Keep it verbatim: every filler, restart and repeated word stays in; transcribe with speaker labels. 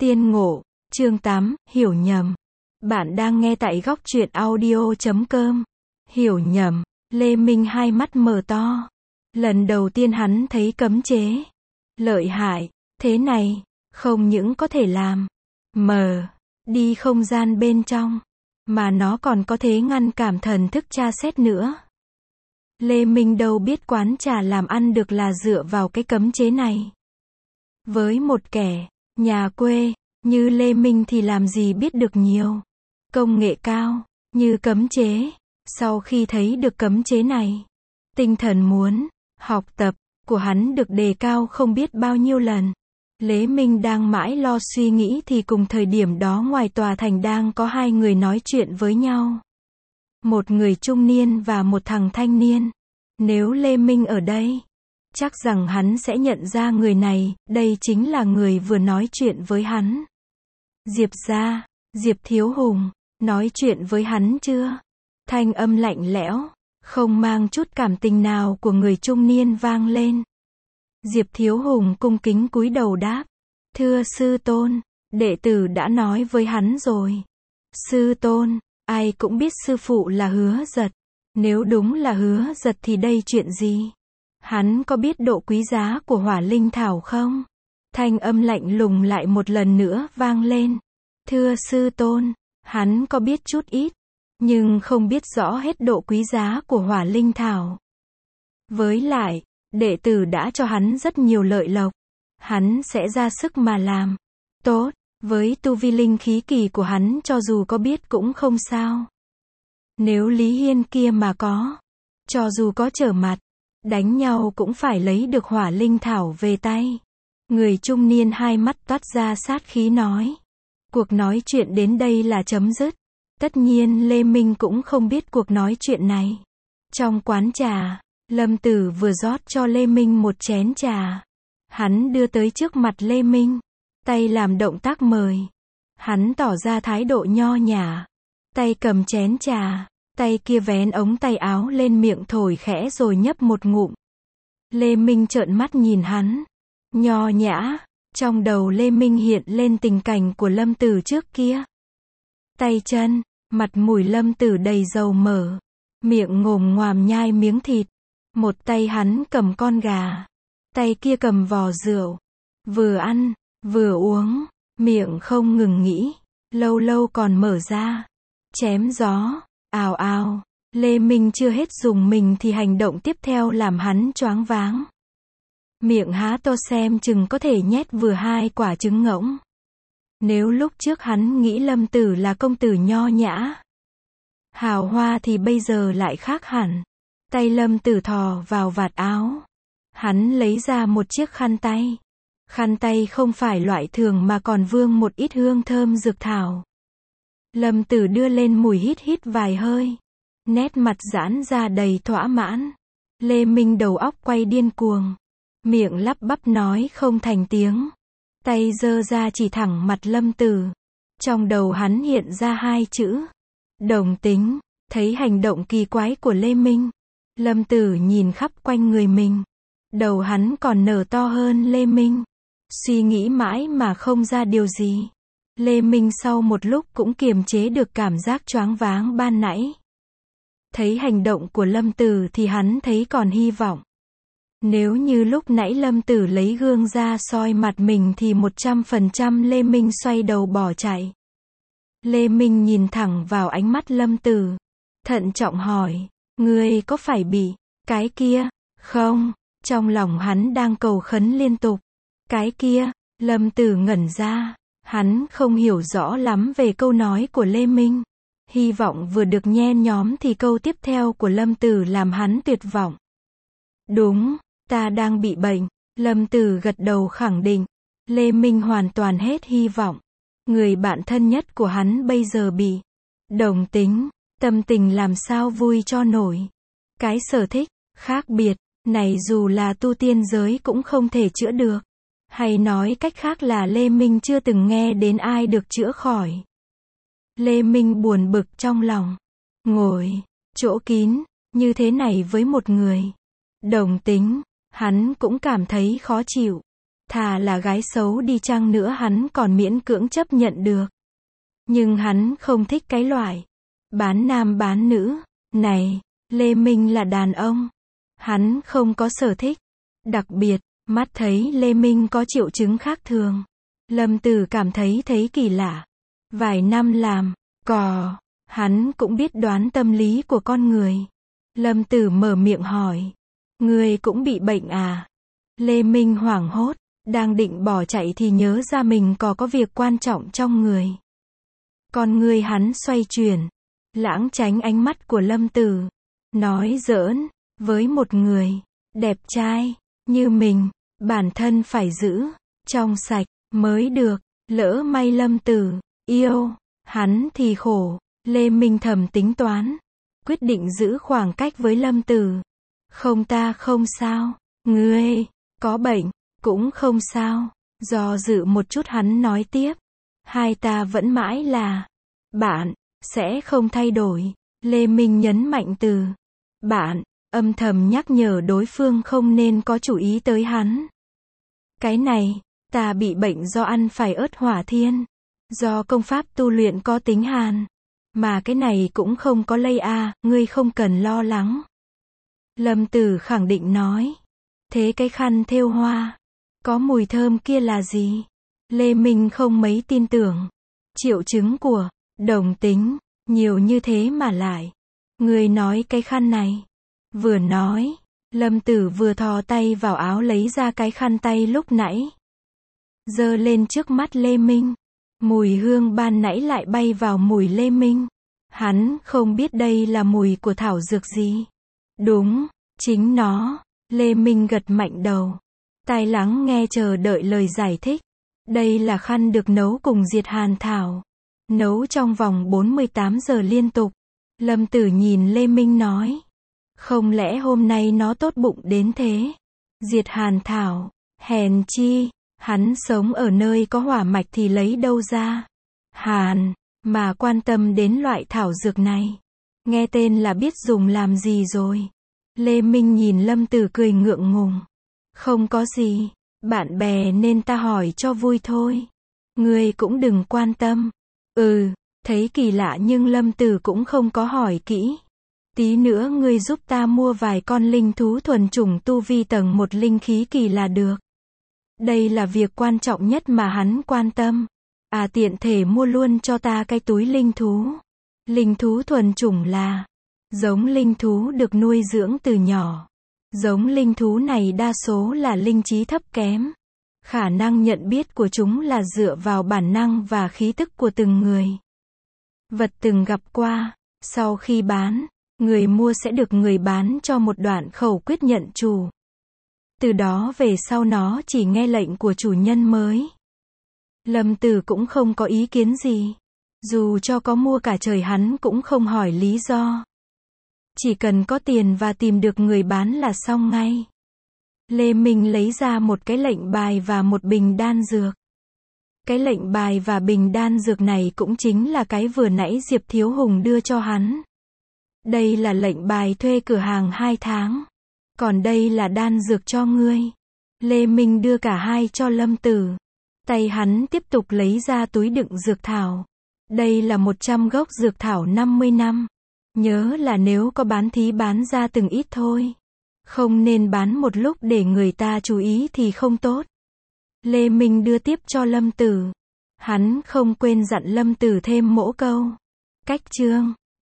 Speaker 1: Tiên ngộ, chương tám, hiểu nhầm. Bạn đang nghe tại góc truyện audio chấm com. Hiểu nhầm, Lê Minh hai mắt mở to. Lần đầu tiên hắn thấy cấm chế. Lợi hại, thế này, không những có thể làm mờ đi không gian bên trong, mà nó còn có thể ngăn cảm thần thức tra xét nữa. Lê Minh đâu biết quán trà làm ăn được là dựa vào cái cấm chế này. Với một kẻ nhà quê như Lê Minh thì làm gì biết được nhiều công nghệ cao như cấm chế. Sau khi thấy được cấm chế này, tinh thần muốn học tập của hắn được đề cao không biết bao nhiêu lần. Lê Minh đang mãi lo suy nghĩ thì cùng thời điểm đó ngoài tòa thành đang có hai người nói chuyện với nhau. Một người trung niên và một thằng thanh niên. Nếu Lê Minh ở đây, chắc rằng hắn sẽ nhận ra người này, đây chính là người vừa nói chuyện với hắn. Diệp gia, Diệp Thiếu Hùng, nói chuyện với hắn chưa? Thanh âm lạnh lẽo, không mang chút cảm tình nào của người trung niên vang lên. Diệp Thiếu Hùng cung kính cúi đầu đáp. Thưa sư tôn, đệ tử đã nói với hắn rồi. Sư tôn, ai cũng biết sư phụ là Hứa Giật. Nếu đúng là Hứa Giật thì đây chuyện gì? Hắn có biết độ quý giá của hỏa linh thảo không? Thanh âm lạnh lùng lại một lần nữa vang lên. Thưa sư tôn, hắn có biết chút ít, nhưng không biết rõ hết độ quý giá của hỏa linh thảo. Với lại, đệ tử đã cho hắn rất nhiều lợi lộc. Hắn sẽ ra sức mà làm tốt, với tu vi linh khí kỳ của hắn cho dù có biết cũng không sao. Nếu Lý Hiên kia mà có, cho dù có trở mặt, đánh nhau cũng phải lấy được hỏa linh thảo về tay. Người trung niên hai mắt toát ra sát khí nói. Cuộc nói chuyện đến đây là chấm dứt. Tất nhiên Lê Minh cũng không biết cuộc nói chuyện này. Trong quán trà, Lâm Tử vừa rót cho Lê Minh một chén trà. Hắn đưa tới trước mặt Lê Minh, tay làm động tác mời. Hắn tỏ ra thái độ nho nhã, tay cầm chén trà, tay kia vén ống tay áo lên miệng thổi khẽ rồi nhấp một ngụm. Lê Minh trợn mắt nhìn hắn, nho nhã, trong đầu Lê Minh hiện lên tình cảnh của Lâm Tử trước kia. Tay chân, mặt mũi Lâm Tử đầy dầu mỡ, miệng ngồm ngoàm nhai miếng thịt. Một tay hắn cầm con gà, tay kia cầm vò rượu, vừa ăn, vừa uống, miệng không ngừng nghĩ, lâu lâu còn mở ra, chém gió, ào ào. Lê Minh chưa hết dùng mình thì hành động tiếp theo làm hắn choáng váng. Miệng há to xem chừng có thể nhét vừa hai quả trứng ngỗng. Nếu lúc trước hắn nghĩ Lâm Tử là công tử nho nhã, hào hoa thì bây giờ lại khác hẳn. Tay Lâm Tử thò vào vạt áo. Hắn lấy ra một chiếc khăn tay. Khăn tay không phải loại thường mà còn vương một ít hương thơm dược thảo. Lâm Tử đưa lên mùi hít hít vài hơi. Nét mặt giãn ra đầy thỏa mãn. Lê Minh đầu óc quay điên cuồng. Miệng lắp bắp nói không thành tiếng. Tay giơ ra chỉ thẳng mặt Lâm Tử. Trong đầu hắn hiện ra hai chữ. Đồng tính. Thấy hành động kỳ quái của Lê Minh, Lâm Tử nhìn khắp quanh người mình. Đầu hắn còn nở to hơn Lê Minh. Suy nghĩ mãi mà không ra điều gì. Lê Minh sau một lúc cũng kiềm chế được cảm giác choáng váng ban nãy. Thấy hành động của Lâm Tử thì hắn thấy còn hy vọng. Nếu như lúc nãy Lâm Tử lấy gương ra soi mặt mình thì một trăm phần trăm Lê Minh xoay đầu bỏ chạy. Lê Minh nhìn thẳng vào ánh mắt Lâm Tử, thận trọng hỏi, ngươi có phải bị cái kia không? Trong lòng hắn đang cầu khấn liên tục. Cái kia, Lâm Tử ngẩn ra, hắn không hiểu rõ lắm về câu nói của Lê Minh. Hy vọng vừa được nhen nhóm thì câu tiếp theo của Lâm Tử làm hắn tuyệt vọng. Đúng, ta đang bị bệnh. Lâm Tử gật đầu khẳng định. Lê Minh hoàn toàn hết hy vọng. Người bạn thân nhất của hắn bây giờ bị đồng tính, tâm tình làm sao vui cho nổi. Cái sở thích khác biệt này dù là tu tiên giới cũng không thể chữa được. Hay nói cách khác là Lê Minh chưa từng nghe đến ai được chữa khỏi. Lê Minh buồn bực trong lòng. Ngồi chỗ kín như thế này với một người đồng tính, hắn cũng cảm thấy khó chịu. Thà là gái xấu đi chăng nữa hắn còn miễn cưỡng chấp nhận được. Nhưng hắn không thích cái loại bán nam bán nữ này. Lê Minh là đàn ông. Hắn không có sở thích. Đặc biệt, mắt thấy Lê Minh có triệu chứng khác thường. Lâm Tử cảm thấy thấy kỳ lạ. Vài năm làm cò, hắn cũng biết đoán tâm lý của con người. Lâm Tử mở miệng hỏi. Ngươi cũng bị bệnh à? Lê Minh hoảng hốt, đang định bỏ chạy thì nhớ ra mình có có việc quan trọng trong người. Con người hắn xoay chuyển, lãng tránh ánh mắt của Lâm Tử. Nói giỡn, với một người đẹp trai như mình, bản thân phải giữ trong sạch mới được. Lỡ may Lâm Tử yêu hắn thì khổ. Lê Minh thầm tính toán, quyết định giữ khoảng cách với Lâm Tử. Không, ta không sao. Ngươi có bệnh cũng không sao. Do dự một chút hắn nói tiếp. Hai ta vẫn mãi là bạn, sẽ không thay đổi. Lê Minh nhấn mạnh từ bạn, âm thầm nhắc nhở đối phương không nên có chủ ý tới hắn. Cái này, ta bị bệnh do ăn phải ớt hỏa thiên. Do công pháp tu luyện có tính hàn. Mà cái này cũng không có lây à, ngươi không cần lo lắng. Lâm Tử khẳng định nói. Thế cái khăn thêu hoa, có mùi thơm kia là gì? Lê Minh không mấy tin tưởng. Triệu chứng của đồng tính, nhiều như thế mà lại. Ngươi nói cái khăn này. Vừa nói, Lâm Tử vừa thò tay vào áo lấy ra cái khăn tay lúc nãy. Giơ lên trước mắt Lê Minh. Mùi hương ban nãy lại bay vào mùi Lê Minh. Hắn không biết đây là mùi của thảo dược gì. Đúng, chính nó. Lê Minh gật mạnh đầu. Tai lắng nghe chờ đợi lời giải thích. Đây là khăn được nấu cùng diệt hàn thảo. Nấu trong vòng bốn mươi tám giờ liên tục. Lâm Tử nhìn Lê Minh nói. Không lẽ hôm nay nó tốt bụng đến thế? Diệt hàn thảo, hèn chi, hắn sống ở nơi có hỏa mạch thì lấy đâu ra hàn, mà quan tâm đến loại thảo dược này. Nghe tên là biết dùng làm gì rồi. Lê Minh nhìn Lâm Tử cười ngượng ngùng. Không có gì, bạn bè nên ta hỏi cho vui thôi. Ngươi cũng đừng quan tâm. Ừ, thấy kỳ lạ nhưng Lâm Tử cũng không có hỏi kỹ. Tí nữa ngươi giúp ta mua vài con linh thú thuần chủng tu vi tầng một linh khí kỳ là được. Đây là việc quan trọng nhất mà hắn quan tâm. À, tiện thể mua luôn cho ta cái túi linh thú. Linh thú thuần chủng là giống linh thú được nuôi dưỡng từ nhỏ. Giống linh thú này đa số là linh trí thấp kém. Khả năng nhận biết của chúng là dựa vào bản năng và khí tức của từng người. Vật từng gặp qua, sau khi bán, người mua sẽ được người bán cho một đoạn khẩu quyết nhận chủ. Từ đó về sau nó chỉ nghe lệnh của chủ nhân mới. Lâm Tử cũng không có ý kiến gì. Dù cho có mua cả trời hắn cũng không hỏi lý do. Chỉ cần có tiền và tìm được người bán là xong ngay. Lê Minh lấy ra một cái lệnh bài và một bình đan dược. Cái lệnh bài và bình đan dược này cũng chính là cái vừa nãy Diệp Thiếu Hùng đưa cho hắn. Đây là lệnh bài thuê cửa hàng hai tháng. Còn đây là đan dược cho ngươi. Lê Minh đưa cả hai cho Lâm Tử. Tay hắn tiếp tục lấy ra túi đựng dược thảo. Đây là một trăm gốc dược thảo năm mươi năm. Nhớ là nếu có bán thí bán ra từng ít thôi. Không nên bán một lúc để người ta chú ý thì không tốt. Lê Minh đưa tiếp cho Lâm Tử. Hắn không quên dặn Lâm Tử thêm mỗ câu. Cách chương